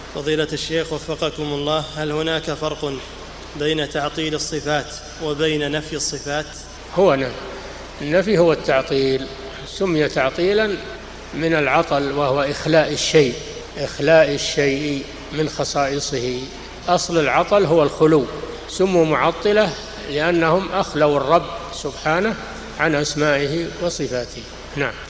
فضيلة الشيخ وفقكم الله، هل هناك فرق بين تعطيل الصفات وبين نفي الصفات؟ هو النفي هو التعطيل، سمي تعطيلا من العطل، وهو إخلاء الشيء من خصائصه. أصل العطل هو الخلو، سموا معطلة لأنهم أخلوا الرب سبحانه عن أسمائه وصفاته. نعم.